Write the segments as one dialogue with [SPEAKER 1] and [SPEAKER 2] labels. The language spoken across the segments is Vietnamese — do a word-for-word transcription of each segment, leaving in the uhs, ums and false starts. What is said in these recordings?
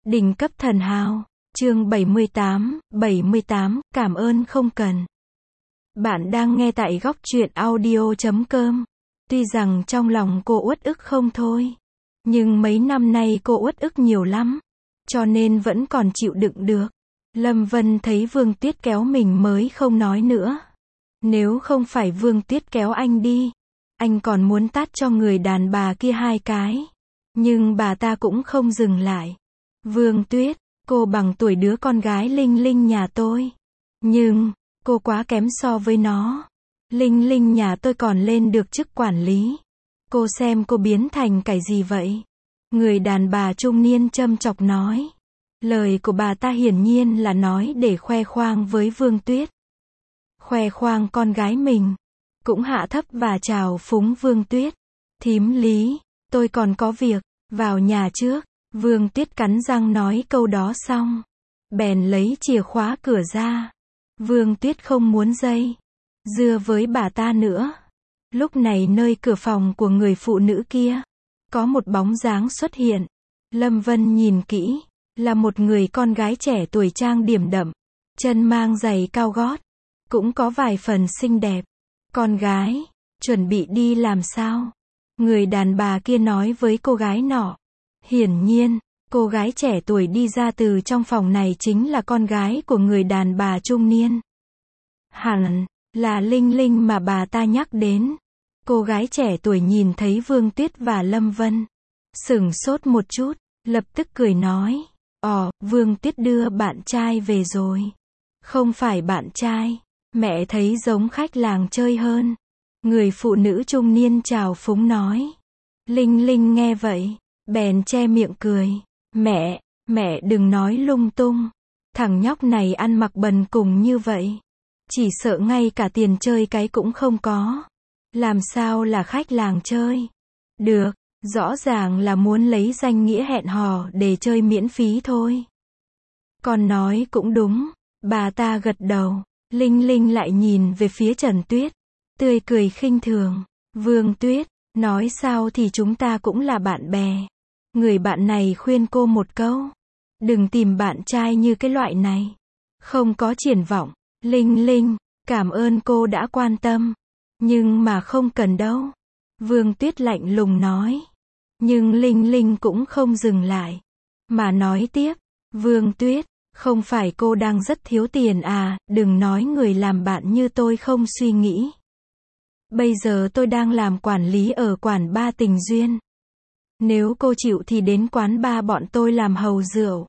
[SPEAKER 1] Đỉnh cấp thần hào, chương bảy mươi tám, bảy mươi tám, cảm ơn không cần. Bạn đang nghe tại góc truyện audio chấm com. Tuy rằng trong lòng cô uất ức không thôi, nhưng mấy năm nay cô uất ức nhiều lắm, cho nên vẫn còn chịu đựng được. Lâm Vân thấy Vương Tuyết kéo mình mới không nói nữa. Nếu không phải Vương Tuyết kéo anh đi, anh còn muốn tát cho người đàn bà kia hai cái. Nhưng bà ta cũng không dừng lại. Vương Tuyết, cô bằng tuổi đứa con gái Linh Linh nhà tôi. Nhưng, cô quá kém so với nó. Linh Linh nhà tôi còn lên được chức quản lý. Cô xem cô biến thành cái gì vậy? Người đàn bà trung niên châm chọc nói. Lời của bà ta hiển nhiên là nói để khoe khoang với Vương Tuyết. Khoe khoang con gái mình. Cũng hạ thấp và chào phúng Vương Tuyết. Thím Lý, tôi còn có việc, vào nhà trước. Vương Tuyết cắn răng nói câu đó xong, bèn lấy chìa khóa cửa ra. Vương Tuyết không muốn dây dưa với bà ta nữa. Lúc này nơi cửa phòng của người phụ nữ kia, có một bóng dáng xuất hiện. Lâm Vân nhìn kỹ, là một người con gái trẻ tuổi trang điểm đậm, chân mang giày cao gót, cũng có vài phần xinh đẹp. Con gái, chuẩn bị đi làm sao? Người đàn bà kia nói với cô gái nọ. Hiển nhiên, cô gái trẻ tuổi đi ra từ trong phòng này chính là con gái của người đàn bà trung niên. Hẳn là Linh Linh mà bà ta nhắc đến. Cô gái trẻ tuổi nhìn thấy Vương Tuyết và Lâm Vân, sửng sốt một chút, lập tức cười nói, ồ, Vương Tuyết đưa bạn trai về rồi. Không phải bạn trai, mẹ thấy giống khách làng chơi hơn. Người phụ nữ trung niên chào phúng nói. Linh Linh nghe vậy, bèn che miệng cười. Mẹ, mẹ đừng nói lung tung. Thằng nhóc này ăn mặc bần cùng như vậy, chỉ sợ ngay cả tiền chơi cái cũng không có. Làm sao là khách làng chơi? Được, rõ ràng là muốn lấy danh nghĩa hẹn hò để chơi miễn phí thôi. Con nói cũng đúng, bà ta gật đầu. Linh Linh lại nhìn về phía Trần Tuyết, tươi cười khinh thường. Vương Tuyết, nói sao thì chúng ta cũng là bạn bè. Người bạn này khuyên cô một câu. Đừng tìm bạn trai như cái loại này. Không có triển vọng. Linh Linh, cảm ơn cô đã quan tâm. Nhưng mà không cần đâu. Vương Tuyết lạnh lùng nói. Nhưng Linh Linh cũng không dừng lại, mà nói tiếp. Vương Tuyết, không phải cô đang rất thiếu tiền à, đừng nói người làm bạn như tôi không suy nghĩ. Bây giờ tôi đang làm quản lý ở quán bar Tình Duyên. Nếu cô chịu thì đến quán bar bọn tôi làm hầu rượu.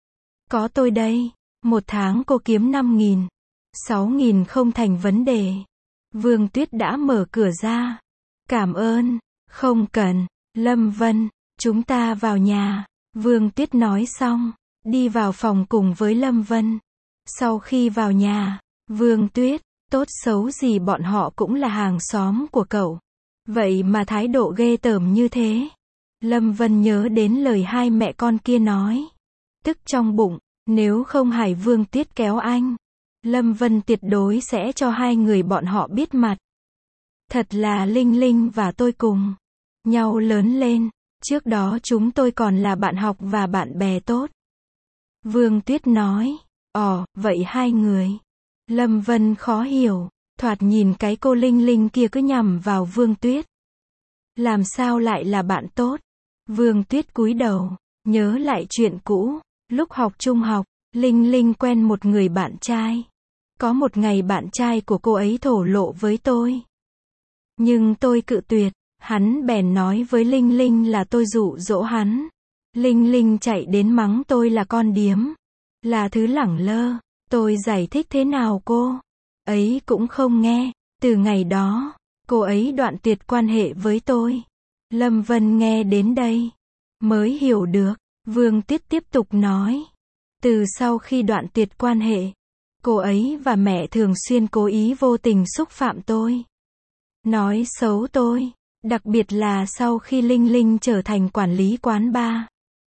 [SPEAKER 1] Có tôi đây, một tháng cô kiếm năm nghìn, sáu nghìn không thành vấn đề. Vương Tuyết đã mở cửa ra. Cảm ơn, không cần. Lâm Vân, chúng ta vào nhà. Vương Tuyết nói xong, đi vào phòng cùng với Lâm Vân. Sau khi vào nhà, Vương Tuyết, tốt xấu gì bọn họ cũng là hàng xóm của cậu. Vậy mà thái độ ghê tởm như thế. Lâm Vân nhớ đến lời hai mẹ con kia nói. Tức trong bụng, nếu không Hải Vương Tuyết kéo anh, Lâm Vân tuyệt đối sẽ cho hai người bọn họ biết mặt. Thật là Linh Linh và tôi cùng nhau lớn lên. Trước đó chúng tôi còn là bạn học và bạn bè tốt. Vương Tuyết nói. Ồ, vậy hai người. Lâm Vân khó hiểu. Thoạt nhìn cái cô Linh Linh kia cứ nhằm vào Vương Tuyết. Làm sao lại là bạn tốt? Vương Tuyết cúi đầu, nhớ lại chuyện cũ. Lúc học trung học, Linh Linh quen một người bạn trai. Có một ngày bạn trai của cô ấy thổ lộ với tôi. Nhưng tôi cự tuyệt. Hắn bèn nói với Linh Linh là tôi dụ dỗ hắn. Linh Linh chạy đến mắng tôi là con điếm, là thứ lẳng lơ. Tôi giải thích thế nào cô ấy cũng không nghe. Từ ngày đó, cô ấy đoạn tuyệt quan hệ với tôi. Lâm Vân nghe đến đây, mới hiểu được. Vương Tuyết tiếp tục nói. Từ sau khi đoạn tuyệt quan hệ, cô ấy và mẹ thường xuyên cố ý vô tình xúc phạm tôi, nói xấu tôi. Đặc biệt là sau khi Linh Linh trở thành quản lý quán bar.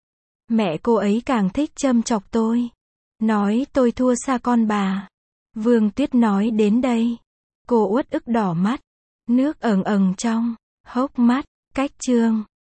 [SPEAKER 1] Mẹ cô ấy càng thích châm chọc tôi, nói tôi thua xa con bà. Vương Tuyết nói đến đây, cô uất ức đỏ mắt, nước ẩn ẩn trong hốc mắt. Cách chương